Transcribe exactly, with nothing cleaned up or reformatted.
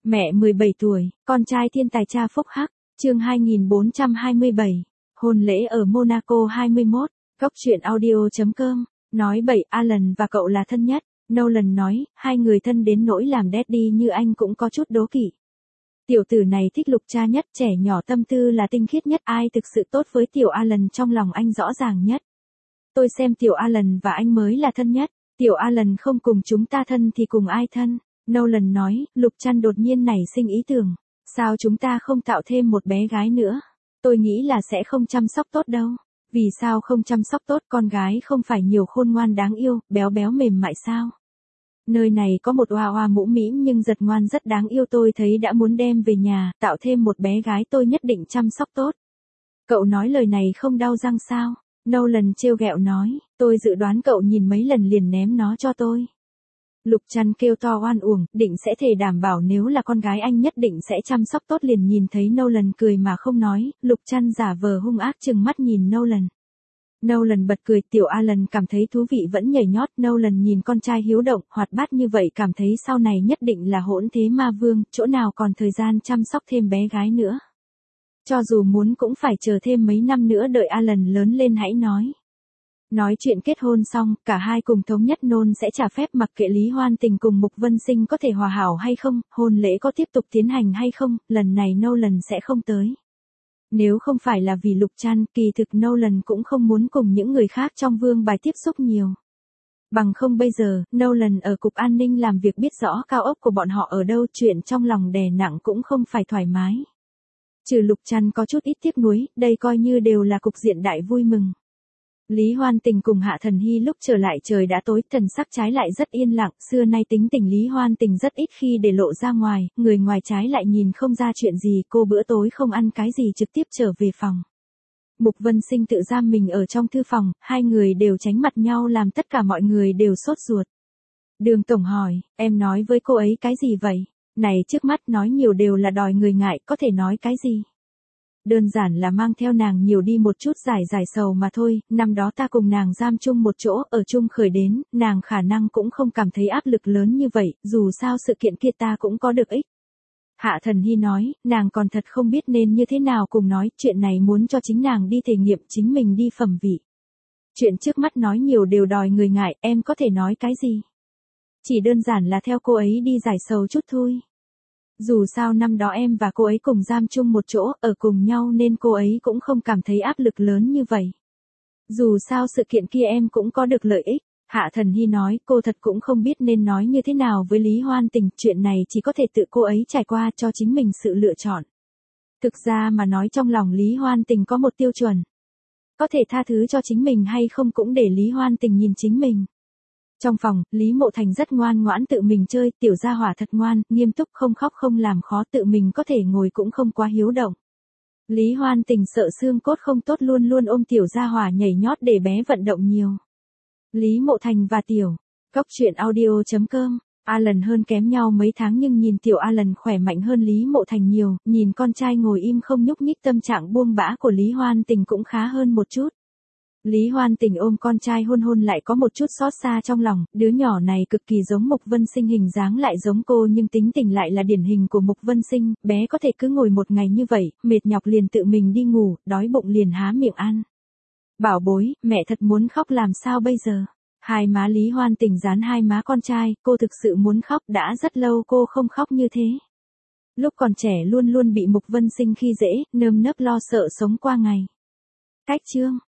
Mẹ mười bảy tuổi, con trai thiên tài cha phúc hắc, chương hai nghìn bốn trăm hai mươi bảy, hôn lễ ở Monaco hai mươi mốt, góc truyện audio.com, nói bậy Alan và cậu là thân nhất, Nolan nói, hai người thân đến nỗi làm daddy như anh cũng có chút đố kỵ. Tiểu tử này thích Lục cha nhất, trẻ nhỏ tâm tư là tinh khiết nhất, ai thực sự tốt với tiểu Alan trong lòng anh rõ ràng nhất. Tôi xem tiểu Alan và anh mới là thân nhất, tiểu Alan không cùng chúng ta thân thì cùng ai thân? Nolan nói, Lục Trăn đột nhiên nảy sinh ý tưởng, sao chúng ta không tạo thêm một bé gái nữa? Tôi nghĩ là sẽ không chăm sóc tốt đâu. Vì sao không chăm sóc tốt, con gái không phải nhiều khôn ngoan đáng yêu, béo béo mềm mại sao? Nơi này có một oa oa mũ mĩm nhưng giật ngoan rất đáng yêu, tôi thấy đã muốn đem về nhà, tạo thêm một bé gái tôi nhất định chăm sóc tốt. Cậu nói lời này không đau răng sao? Nolan trêu ghẹo nói, tôi dự đoán cậu nhìn mấy lần liền ném nó cho tôi. Lục Trăn kêu to oan uổng, định sẽ thề đảm bảo nếu là con gái anh nhất định sẽ chăm sóc tốt, liền nhìn thấy Nolan cười mà không nói, Lục Trăn giả vờ hung ác trừng mắt nhìn Nolan. Nolan bật cười, tiểu Alan cảm thấy thú vị vẫn nhảy nhót, Nolan nhìn con trai hiếu động, hoạt bát như vậy cảm thấy sau này nhất định là hỗn thế ma vương, chỗ nào còn thời gian chăm sóc thêm bé gái nữa. Cho dù muốn cũng phải chờ thêm mấy năm nữa đợi Alan lớn lên hãy nói. Nói chuyện kết hôn xong, cả hai cùng thống nhất nôn sẽ trả phép mặc kệ Lý Hoan Tình cùng Mục Vân Sinh có thể hòa hảo hay không, hôn lễ có tiếp tục tiến hành hay không, lần này Nolan sẽ không tới. Nếu không phải là vì Lục Trăn, kỳ thực Nolan cũng không muốn cùng những người khác trong vương bài tiếp xúc nhiều. Bằng không bây giờ, Nolan ở cục an ninh làm việc biết rõ cao ốc của bọn họ ở đâu, chuyện trong lòng đè nặng cũng không phải thoải mái. Trừ Lục Trăn có chút ít tiếc nuối, đây coi như đều là cục diện đại vui mừng. Lý Hoan Tình cùng Hạ Thần Hy lúc trở lại trời đã tối, thần sắc trái lại rất yên lặng, xưa nay tính tình Lý Hoan Tình rất ít khi để lộ ra ngoài, người ngoài trái lại nhìn không ra chuyện gì, cô bữa tối không ăn cái gì trực tiếp trở về phòng. Mục Vân Sinh tự giam mình ở trong thư phòng, hai người đều tránh mặt nhau làm tất cả mọi người đều sốt ruột. Đường Tổng hỏi, em nói với cô ấy cái gì vậy? Này trước mắt nói nhiều đều là đòi người ngại, có thể nói cái gì? Đơn giản là mang theo nàng nhiều đi một chút giải giải sầu mà thôi, năm đó ta cùng nàng giam chung một chỗ, ở chung khởi đến, nàng khả năng cũng không cảm thấy áp lực lớn như vậy, dù sao sự kiện kia ta cũng có được ích. Hạ Thần Hy nói, nàng còn thật không biết nên như thế nào cùng nói, chuyện này muốn cho chính nàng đi thể nghiệm, chính mình đi phẩm vị. Chuyện trước mắt nói nhiều đều đòi người ngại, em có thể nói cái gì? Chỉ đơn giản là theo cô ấy đi giải sầu chút thôi. Dù sao năm đó em và cô ấy cùng giam chung một chỗ, ở cùng nhau nên cô ấy cũng không cảm thấy áp lực lớn như vậy. Dù sao sự kiện kia em cũng có được lợi ích. Hạ Thần Hy nói, cô thật cũng không biết nên nói như thế nào với Lý Hoan Tình, chuyện này chỉ có thể tự cô ấy trải qua cho chính mình sự lựa chọn. Thực ra mà nói trong lòng Lý Hoan Tình có một tiêu chuẩn. Có thể tha thứ cho chính mình hay không cũng để Lý Hoan Tình nhìn chính mình. Trong phòng, Lý Mộ Thành rất ngoan ngoãn tự mình chơi, tiểu gia hỏa thật ngoan, nghiêm túc không khóc không làm khó, tự mình có thể ngồi cũng không quá hiếu động. Lý Hoan Tình sợ xương cốt không tốt luôn luôn ôm tiểu gia hỏa nhảy nhót để bé vận động nhiều. Lý Mộ Thành và tiểu, góc truyện audio.com, Alan hơn kém nhau mấy tháng nhưng nhìn tiểu Alan khỏe mạnh hơn Lý Mộ Thành nhiều, nhìn con trai ngồi im không nhúc nhích tâm trạng buông bã của Lý Hoan Tình cũng khá hơn một chút. Lý Hoan Tình ôm con trai hôn hôn lại có một chút xót xa trong lòng, đứa nhỏ này cực kỳ giống Mục Vân Sinh, hình dáng lại giống cô nhưng tính tình lại là điển hình của Mục Vân Sinh, bé có thể cứ ngồi một ngày như vậy, mệt nhọc liền tự mình đi ngủ, đói bụng liền há miệng ăn. Bảo bối, mẹ thật muốn khóc làm sao bây giờ? Hai má Lý Hoan Tình dán hai má con trai, cô thực sự muốn khóc, đã rất lâu cô không khóc như thế. Lúc còn trẻ luôn luôn bị Mục Vân Sinh khi dễ, nơm nớp lo sợ sống qua ngày. Cách chương